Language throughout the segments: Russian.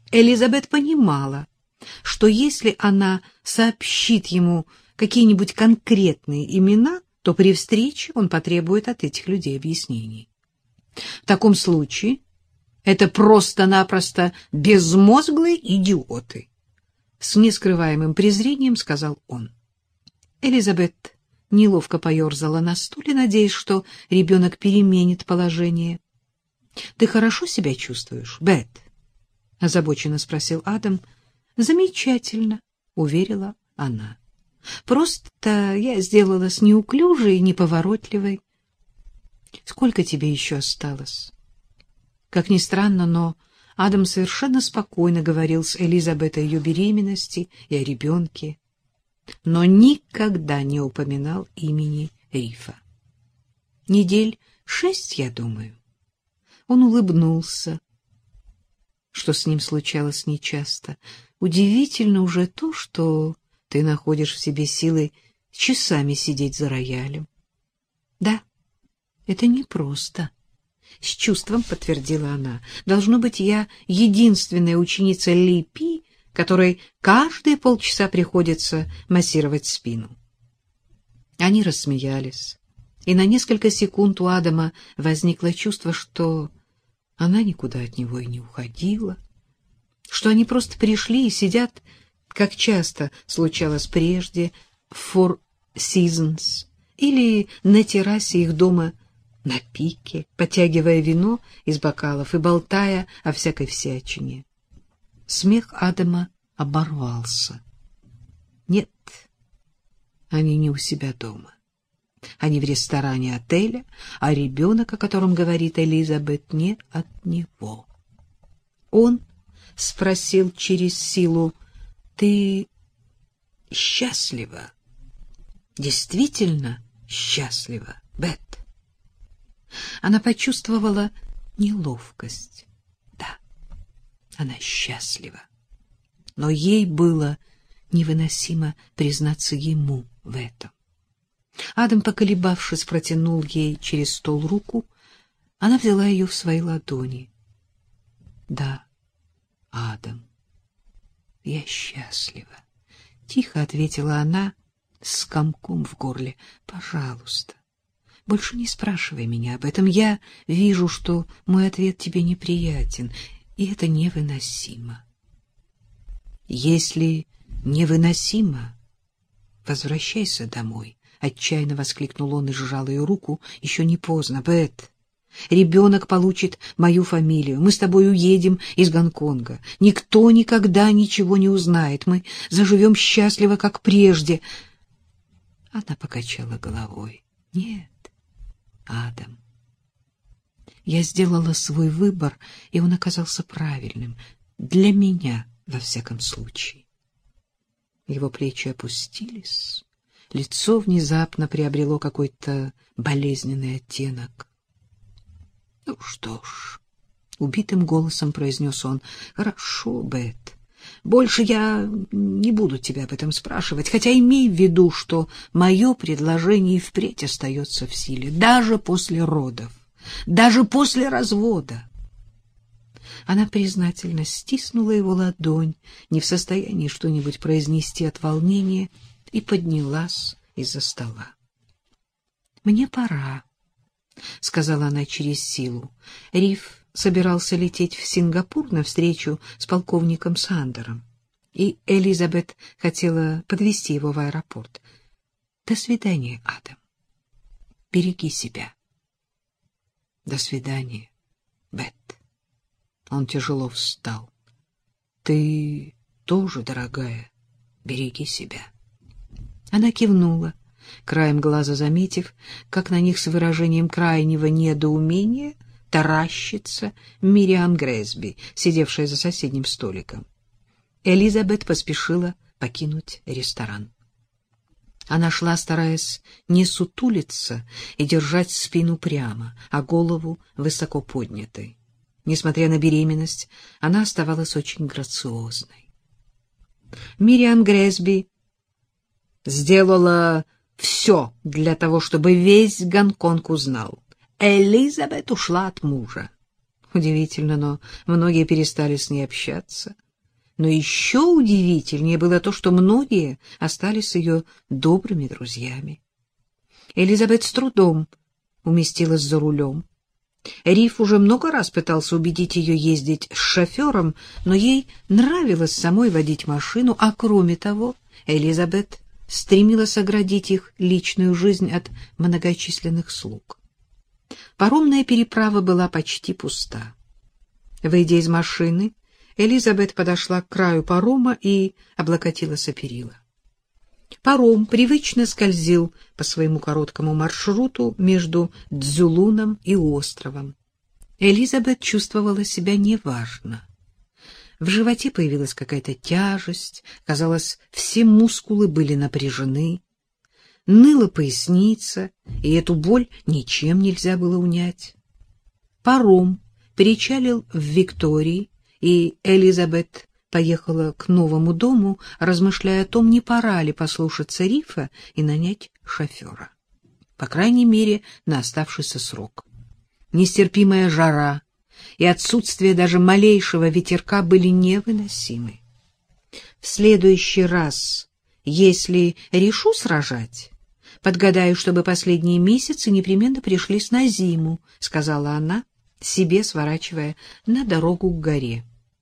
Элизабет понимала, что если она сообщит ему какие-нибудь конкретные имена, то при встрече он потребует от этих людей объяснений. В таком случае это просто-напросто безмозглые идиоты, с нескрываемым презрением сказал он. Элизабет неловко поерзала на стуле, надеясь, что ребенок переменит положение. — Ты хорошо себя чувствуешь, Бет? — озабоченно спросил Адам. — Замечательно, — уверила она. — Просто я сделалась неуклюжей и неповоротливой. — Сколько тебе еще осталось? Как ни странно, но Адам совершенно спокойно говорил с Элизабет о ее беременности и о ребенке, но никогда не упоминал имени Рифа. — Недель 6, я думаю. Он улыбнулся, что с ним случалось нечасто. Удивительно уже то, что ты находишь в себе силы часами сидеть за роялем. — Да, это непросто, — с чувством подтвердила она. — Должно быть, я единственная ученица Ли Пи, которой каждые полчаса приходится массировать спину. Они рассмеялись, и на несколько секунд у Адама возникло чувство, что она никуда от него и не уходила, что они просто пришли и сидят, как часто случалось прежде, в Four Seasons или на террасе их дома на пике, потягивая вино из бокалов и болтая о всякой всячине. Смех Адама оборвался. Нет, они не у себя дома. Они в ресторане отеля, а ребенок, о котором говорит Элизабет, не от него. Он спросил через силу: «Ты счастлива? Действительно счастлива, Бет?» Она почувствовала неловкость. Да, она счастлива. Но ей было невыносимо признаться ему в этом. Адам, поколебавшись, протянул ей через стол руку. Она взяла ее в свои ладони. — Да, Адам, я счастлива, — тихо ответила она с комком в горле. — Пожалуйста, больше не спрашивай меня об этом. Я вижу, что мой ответ тебе неприятен, и это невыносимо. Если невыносимо, возвращайся домой. — отчаянно воскликнул он и сжал ее руку. — Еще не поздно, Бет. Ребенок получит мою фамилию. Мы с тобой уедем из Гонконга. Никто никогда ничего не узнает. Мы заживем счастливо, как прежде. Она покачала головой. — Нет, Адам. Я сделала свой выбор, и он оказался правильным. Для меня, во всяком случае. Его плечи опустились. Лицо внезапно приобрело какой-то болезненный оттенок. — Ну что ж, — убитым голосом произнес он, — хорошо, Бет. Больше я не буду тебя об этом спрашивать, хотя имей в виду, что мое предложение и впредь остается в силе, даже после родов, даже после развода. Она признательно стиснула его ладонь, не в состоянии что-нибудь произнести от волнения, и поднялась из-за стола. — Мне пора, — сказала она через силу. Риф собирался лететь в Сингапур на встречу с полковником Сандером, и Элизабет хотела подвезти его в аэропорт. — До свидания, Адам. Береги себя. — До свидания, Бет. Он тяжело встал. — Ты тоже, дорогая, береги себя. Она кивнула, краем глаза заметив, как на них с выражением крайнего недоумения таращится Мириам Грэсби, сидевшая за соседним столиком. Элизабет поспешила покинуть ресторан. Она шла, стараясь не сутулиться и держать спину прямо, а голову высоко поднятой. Несмотря на беременность, она оставалась очень грациозной. Мириам Грэсби сделала все для того, чтобы весь Гонконг узнал. Элизабет ушла от мужа. Удивительно, но многие перестали с ней общаться. Но еще удивительнее было то, что многие остались ее добрыми друзьями. Элизабет с трудом уместилась за рулем. Риф уже много раз пытался убедить ее ездить с шофером, но ей нравилось самой водить машину, а кроме того, Элизабет стремилась оградить их личную жизнь от многочисленных слуг. Паромная переправа была почти пуста. Выйдя из машины, Элизабет подошла к краю парома и облокотилась о перила. Паром привычно скользил по своему короткому маршруту между Дзулуном и островом. Элизабет чувствовала себя неважно. В животе появилась какая-то тяжесть, казалось, все мускулы были напряжены. Ныла поясница, и эту боль ничем нельзя было унять. Паром причалил в Виктории, и Элизабет поехала к новому дому, размышляя о том, не пора ли послушаться Рифа и нанять шофера. По крайней мере, на оставшийся срок. Нестерпимая жара и отсутствие даже малейшего ветерка были невыносимы. В следующий раз, если решу сражать, подгадаю, чтобы последние месяцы непременно пришлись на зиму, — сказала она, себе сворачивая на дорогу к горе.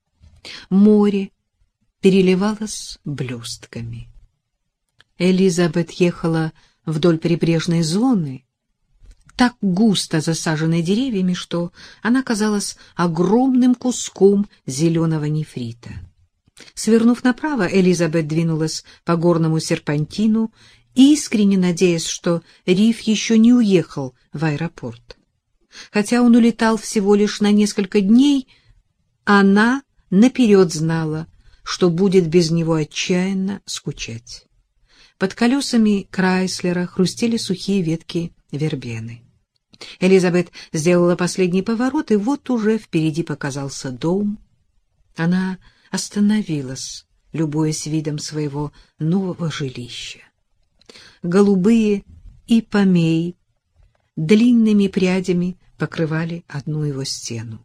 Море переливалось блестками. Элизабет ехала вдоль прибрежной зоны, так густо засаженной деревьями, что она казалась огромным куском зеленого нефрита. Свернув направо, Элизабет двинулась по горному серпантину, искренне надеясь, что Риф еще не уехал в аэропорт. Хотя он улетал всего лишь на несколько дней, она наперед знала, что будет без него отчаянно скучать. Под колесами Крайслера хрустели сухие ветки вербены. Элизабет сделала последний поворот, и вот уже впереди показался дом. Она остановилась, любуясь видом своего нового жилища. Голубые ипомеи длинными прядями покрывали одну его стену.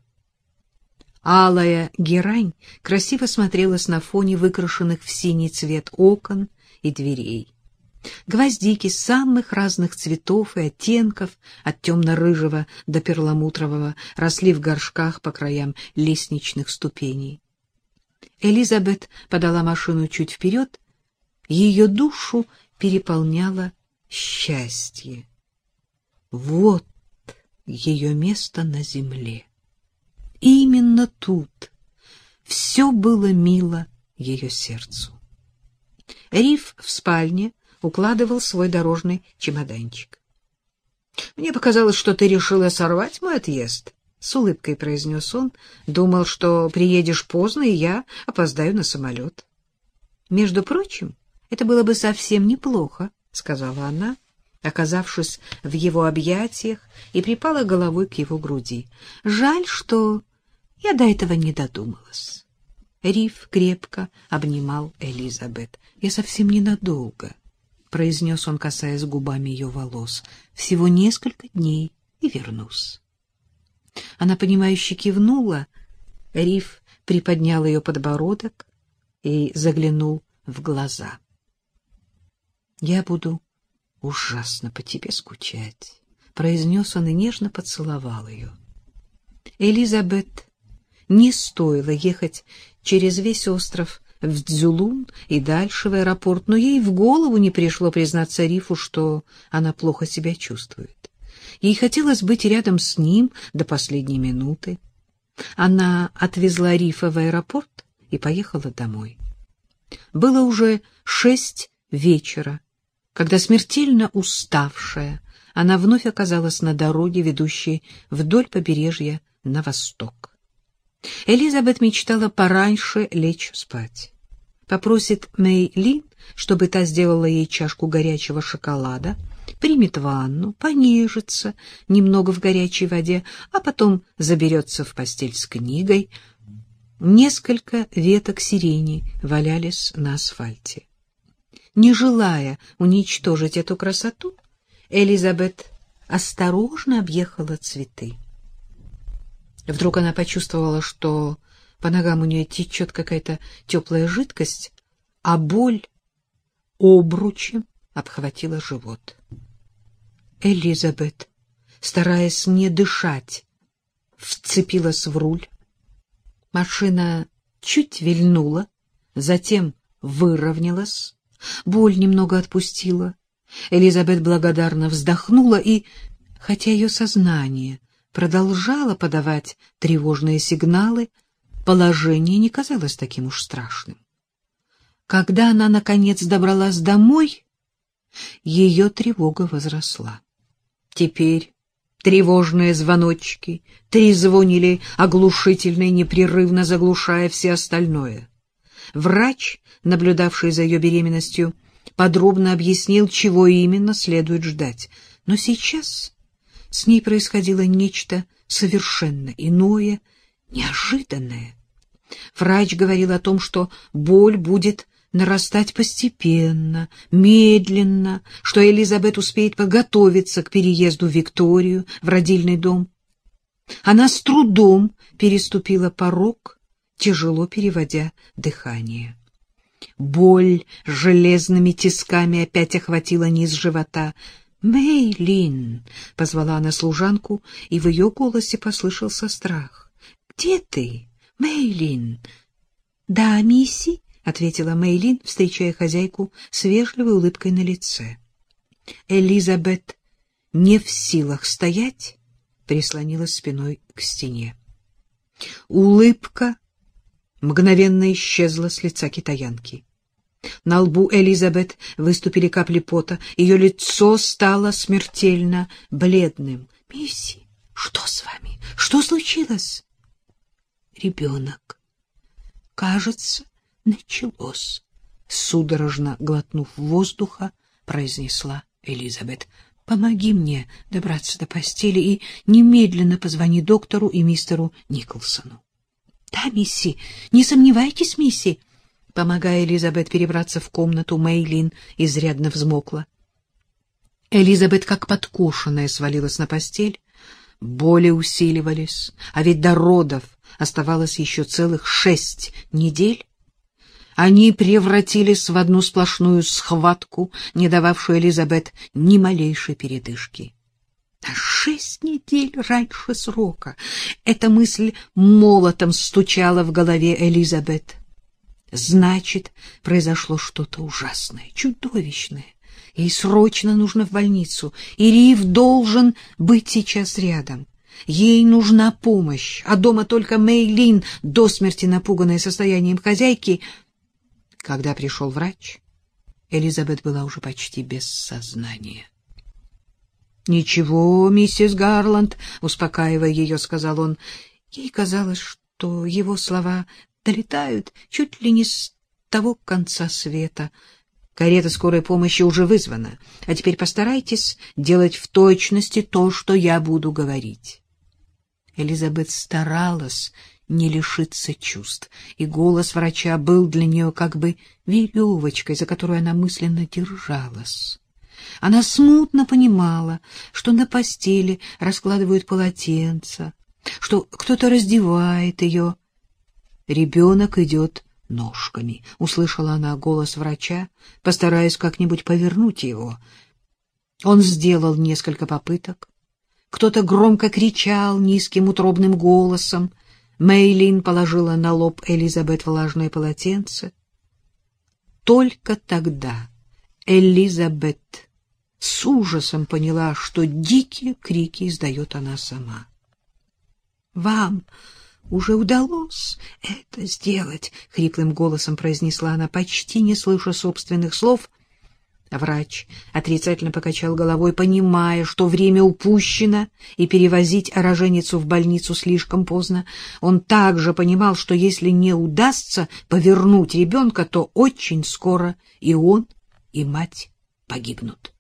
Алая герань красиво смотрелась на фоне выкрашенных в синий цвет окон и дверей. Гвоздики самых разных цветов и оттенков, от темно-рыжего до перламутрового, росли в горшках по краям лестничных ступеней. Элизабет подала машину чуть вперед, ее душу переполняло счастье. Вот ее место на земле. Именно тут все было мило ее сердцу. Риф в спальне укладывал свой дорожный чемоданчик. — Мне показалось, что ты решила сорвать мой отъезд, — с улыбкой произнес он. — Думал, что приедешь поздно, и я опоздаю на самолет. — Между прочим, это было бы совсем неплохо, — сказала она, оказавшись в его объятиях, и припала головой к его груди. — Жаль, что я до этого не додумалась. Риф крепко обнимал Элизабет. — Я совсем ненадолго, — произнес он, касаясь губами ее волос. — Всего несколько дней и вернусь. Она, понимающе кивнула. Риф приподнял ее подбородок и заглянул в глаза. — Я буду ужасно по тебе скучать, — произнес он и нежно поцеловал ее. Элизабет не стоило ехать через весь остров в Дзулун и дальше в аэропорт, но ей в голову не пришло признаться Рифу, что она плохо себя чувствует. Ей хотелось быть рядом с ним до последней минуты. Она отвезла Рифа в аэропорт и поехала домой. Было уже 6 вечера, когда, смертельно уставшая, она вновь оказалась на дороге, ведущей вдоль побережья на восток. Элизабет мечтала пораньше лечь спать. Попросит Мэй Лин, чтобы та сделала ей чашку горячего шоколада, примет ванну, понежится немного в горячей воде, а потом заберется в постель с книгой. Несколько веток сирени валялись на асфальте. Не желая уничтожить эту красоту, Элизабет осторожно объехала цветы. Вдруг она почувствовала, что по ногам у нее течет какая-то теплая жидкость, а боль обручем обхватила живот. Элизабет, стараясь не дышать, вцепилась в руль. Машина чуть вильнула, затем выровнялась, боль немного отпустила. Элизабет благодарно вздохнула и, хотя ее сознание продолжало подавать тревожные сигналы, положение не казалось таким уж страшным. Когда она, наконец, добралась домой, ее тревога возросла. Теперь тревожные звоночки трезвонили оглушительно и непрерывно заглушая все остальное. Врач, наблюдавший за ее беременностью, подробно объяснил, чего именно следует ждать. Но сейчас с ней происходило нечто совершенно иное, неожиданное. Врач говорил о том, что боль будет нарастать постепенно, медленно, что Элизабет успеет подготовиться к переезду в Викторию, в родильный дом. Она с трудом переступила порог, тяжело переводя дыхание. Боль железными тисками опять охватила низ живота. «Мэйлин!» — позвала она служанку, и в ее голосе послышался страх. «Где ты, Мэйлин?» «Да, мисси», — ответила Мэйлин, встречая хозяйку с вежливой улыбкой на лице. Элизабет, не в силах стоять, прислонилась спиной к стене. Улыбка мгновенно исчезла с лица китаянки. На лбу Элизабет выступили капли пота, ее лицо стало смертельно бледным. — Мисси, что с вами? Что случилось? — Ребенок. — Кажется, началось. Судорожно глотнув воздуха, произнесла Элизабет. — Помоги мне добраться до постели и немедленно позвони доктору и мистеру Николсону. — Да, мисси, не сомневайтесь, мисси. Помогая Элизабет перебраться в комнату, Мэйлин изрядно взмокла. Элизабет, как подкошенная, свалилась на постель. Боли усиливались, а ведь до родов оставалось еще целых 6 недель. Они превратились в одну сплошную схватку, не дававшую Элизабет ни малейшей передышки. 6 недель раньше срока. Эта мысль молотом стучала в голове Элизабет. Значит, произошло что-то ужасное, чудовищное. Ей срочно нужно в больницу, и Рив должен быть сейчас рядом. Ей нужна помощь, а дома только Мэйлин, до смерти напуганная состоянием хозяйки. Когда пришел врач, Элизабет была уже почти без сознания. — Ничего, миссис Гарланд, — успокаивая ее, сказал он. Ей казалось, что его слова долетают чуть ли не с того конца света. Карета скорой помощи уже вызвана, а теперь постарайтесь делать в точности то, что я буду говорить. Элизабет старалась не лишиться чувств, и голос врача был для нее как бы веревочкой, за которую она мысленно держалась. Она смутно понимала, что на постели раскладывают полотенца, что кто-то раздевает ее. «Ребенок идет ножками», — услышала она голос врача, постараясь как-нибудь повернуть его. Он сделал несколько попыток. Кто-то громко кричал низким утробным голосом. Мэйлин положила на лоб Элизабет влажное полотенце. Только тогда Элизабет с ужасом поняла, что дикие крики издает она сама. — Вам уже удалось это сделать, — хриплым голосом произнесла она, почти не слыша собственных слов. Врач отрицательно покачал головой, понимая, что время упущено, и перевозить роженицу в больницу слишком поздно. Он также понимал, что если не удастся повернуть ребенка, то очень скоро и он, и мать погибнут.